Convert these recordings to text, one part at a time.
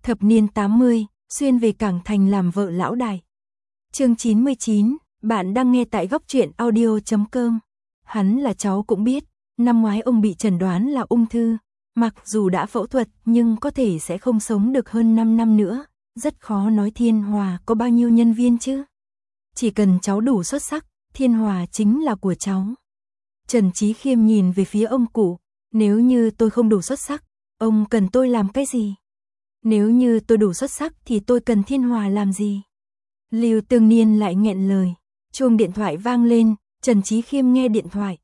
Thập niên 80, xuyên về Cảng Thành làm vợ lão đại. Chương 99, bạn đang nghe tại góc truyện audio.com. Hắn là cháu cũng biết, năm ngoái ông bị chẩn đoán là ung thư, mặc dù đã phẫu thuật nhưng có thể sẽ không sống được hơn 5 năm nữa, rất khó nói Thiên Hòa có bao nhiêu nhân viên chứ. Chỉ cần cháu đủ xuất sắc, Thiên Hòa chính là của cháu. Trần Chí Khiêm nhìn về phía ông cụ, nếu như tôi không đủ xuất sắc, ông cần tôi làm cái gì? Nếu như tôi đủ xuất sắc thì tôi cần Thiên Hòa làm gì? Lưu Tương Niên lại nghẹn lời, chuông điện thoại vang lên, Trần Chí Khiêm nghe điện thoại.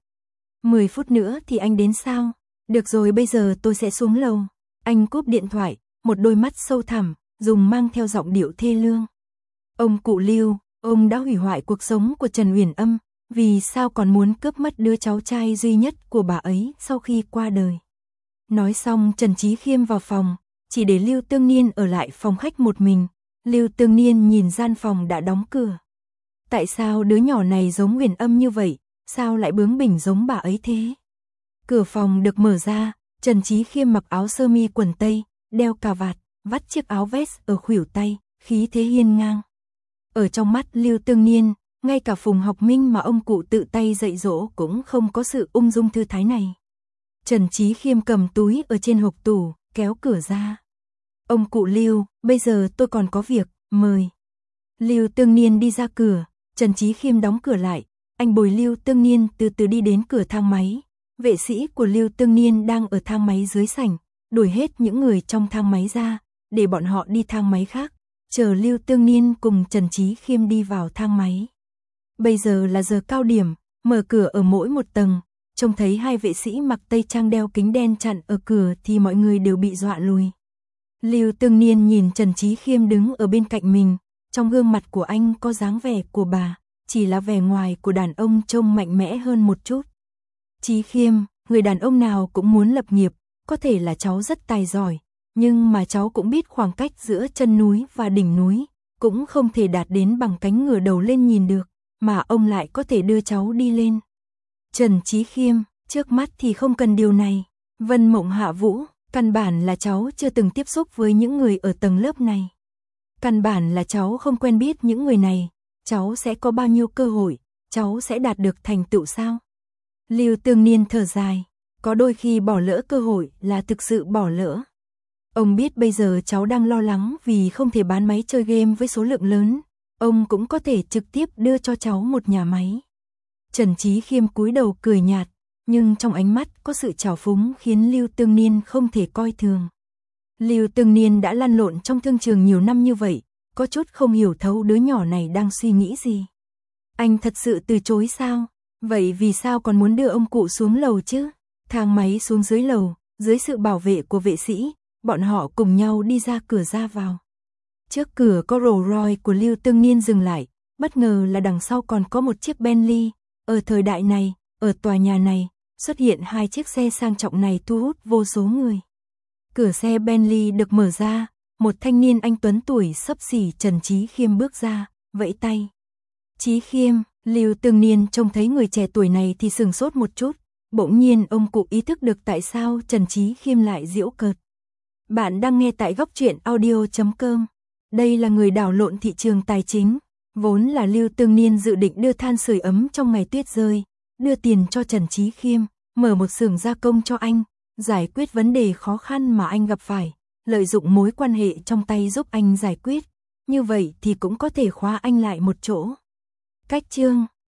10 phút nữa thì anh đến sao? Được rồi, bây giờ tôi sẽ xuống lầu. Anh cúp điện thoại, một đôi mắt sâu thẳm, dùng mang theo giọng điệu thê lương. Ông cụ Lưu, ông đã hủy hoại cuộc sống của Trần Uyển Âm, vì sao còn muốn cướp mất đứa cháu trai duy nhất của bà ấy sau khi qua đời? Nói xong Trần Chí Khiêm vào phòng, chỉ để Lưu Tương Niên ở lại phòng khách một mình. Lưu Tương Niên nhìn gian phòng đã đóng cửa. Tại sao đứa nhỏ này giống Uyển Âm như vậy, sao lại bướng bỉnh giống bà ấy thế? Cửa phòng được mở ra, Trần Chí Khiêm mặc áo sơ mi quần tây, đeo cà vạt, vắt chiếc áo vest ở khuỷu tay, khí thế hiên ngang. Ở trong mắt Lưu Tương Niên, ngay cả Phùng Học Minh mà ông cụ tự tay dạy dỗ cũng không có sự ung dung thư thái này. Trần Chí Khiêm cầm túi ở trên hộc tủ, kéo cửa ra. Ông cụ Lưu, bây giờ tôi còn có việc, mời. Lưu Tương Niên đi ra cửa, Trần Chí Khiêm đóng cửa lại, anh bồi Lưu Tương Niên từ từ đi đến cửa thang máy. Vệ sĩ của Lưu Tương Niên đang ở thang máy dưới sảnh, đuổi hết những người trong thang máy ra, để bọn họ đi thang máy khác, chờ Lưu Tương Niên cùng Trần Chí Khiêm đi vào thang máy. Bây giờ là giờ cao điểm, mở cửa ở mỗi một tầng, trông thấy hai vệ sĩ mặc tây trang đeo kính đen chặn ở cửa thì mọi người đều bị dọa lùi. Lưu Tương Niên nhìn Trần Chí Khiêm đứng ở bên cạnh mình, trong gương mặt của anh có dáng vẻ của bà, chỉ là vẻ ngoài của đàn ông trông mạnh mẽ hơn một chút. Chí Khiêm, người đàn ông nào cũng muốn lập nghiệp, có thể là cháu rất tài giỏi, nhưng mà cháu cũng biết khoảng cách giữa chân núi và đỉnh núi, cũng không thể đạt đến bằng cánh ngửa đầu lên nhìn được, mà ông lại có thể đưa cháu đi lên. Trần Chí Khiêm, trước mắt thì không cần điều này. Vân Mộng Hạ Vũ, căn bản là cháu chưa từng tiếp xúc với những người ở tầng lớp này. Căn bản là cháu không quen biết những người này, cháu sẽ có bao nhiêu cơ hội, cháu sẽ đạt được thành tựu sao? Lưu Tương Niên thở dài, có đôi khi bỏ lỡ cơ hội là thực sự bỏ lỡ. Ông biết bây giờ cháu đang lo lắng vì không thể bán máy chơi game với số lượng lớn, ông cũng có thể trực tiếp đưa cho cháu một nhà máy. Trần Chí Khiêm cúi đầu cười nhạt, nhưng trong ánh mắt có sự trào phúng khiến Lưu Tương Niên không thể coi thường. Lưu Tương Niên đã lăn lộn trong thương trường nhiều năm như vậy, có chút không hiểu thấu đứa nhỏ này đang suy nghĩ gì. Anh thật sự từ chối sao? Vậy vì sao còn muốn đưa ông cụ xuống lầu chứ? Thang máy xuống dưới lầu, dưới sự bảo vệ của vệ sĩ, bọn họ cùng nhau đi ra cửa ra vào. Trước cửa có Rolls Royce của Lưu Tương Niên dừng lại, bất ngờ là đằng sau còn có một chiếc Bentley. Ở thời đại này, ở tòa nhà này, xuất hiện hai chiếc xe sang trọng này thu hút vô số người. Cửa xe Bentley được mở ra, một thanh niên anh tuấn tuổi xấp xỉ Trần Chí Khiêm bước ra, vẫy tay. Chí Khiêm, Lưu Tương Niên trông thấy người trẻ tuổi này thì sửng sốt một chút, bỗng nhiên ông cụ ý thức được tại sao Trần Chí Khiêm lại giễu cợt. Bạn đang nghe tại góc truyện audio.com. Đây là người đảo lộn thị trường tài chính. Vốn là Lưu Tương Niên dự định đưa than sưởi ấm trong ngày tuyết rơi, đưa tiền cho Trần Chí Khiêm, mở một xưởng gia công cho anh, giải quyết vấn đề khó khăn mà anh gặp phải, lợi dụng mối quan hệ trong tay giúp anh giải quyết, như vậy thì cũng có thể khóa anh lại một chỗ. Cách chương